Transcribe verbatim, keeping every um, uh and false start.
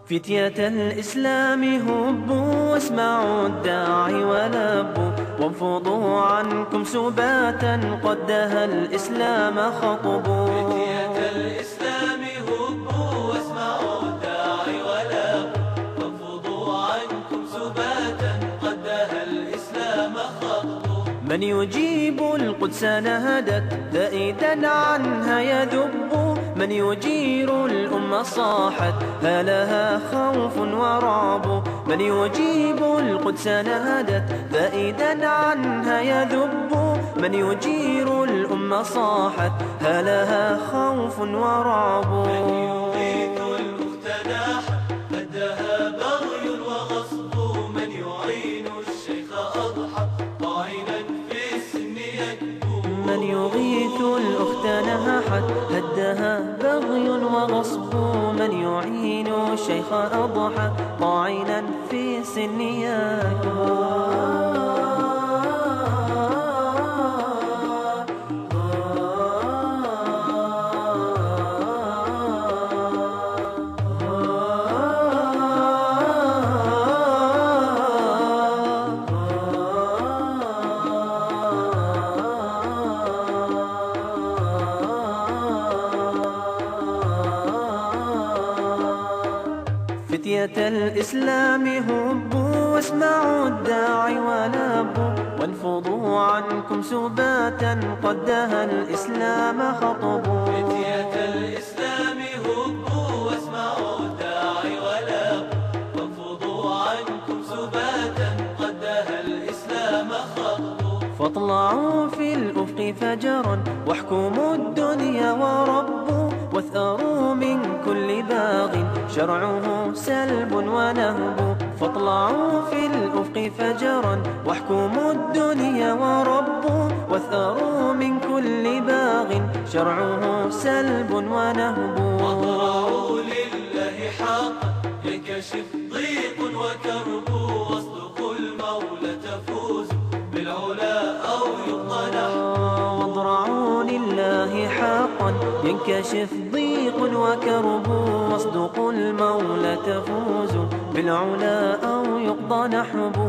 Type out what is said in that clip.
فتية الإسلام هبوا واسمعوا الداعي ولبوا وانفضوا عنكم سباتا قد دها الإسلام خطبوا. فتية الإسلام هبوا واسمعوا الداعي ولبوا وانفضوا عنكم سباتا قد دها الإسلام خطبوا. من يجيب القدس نهدت ذائدا عنها يذب، من يجير الأمة صاحت هلها خوف ورعب، من يجيب القدس نهدت ذائدا عنها يذب، من يجير الأمة صاحت هلها خوف ورعب. من يغيث الأخت ناحت هدها بغي وغصب، من يعين الشيخ أضحى طاعنا في السن يكبو. من يغيث الأخت ناحت هدها بغي وغصب، من يعين الشيخ أضحى طاعنا في سن يكبو. فتية الإسلام هبوا واسمعوا الداعي ولبوا وانفضوا عنكم سباتا قد دها الإسلام خطبوا. فتية الإسلام هبوا واسمعوا الداعي ولبوا وانفضوا عنكم سباتا قد دها الإسلام خطبوا. فاطلعوا في الأفق فجرا واحكموا الدنيا وربوا، واثأروا من كل باغ شرعه سلب ونهب. فاطلعوا في الأفق فجرا واحكموا الدنيا وربوا، واثأروا من كل باغ شرعه سلب ونهب. واطرعوا لله حقا ينكشف ضيق وكرب، واصدقوا المولى تفوزوا بالعلا أو يقتنع. واضرعوا لله حقا ينكشف ضيق وكرب، واصدقوا المولى تفوزوا بالعلا أو يقضى نحب.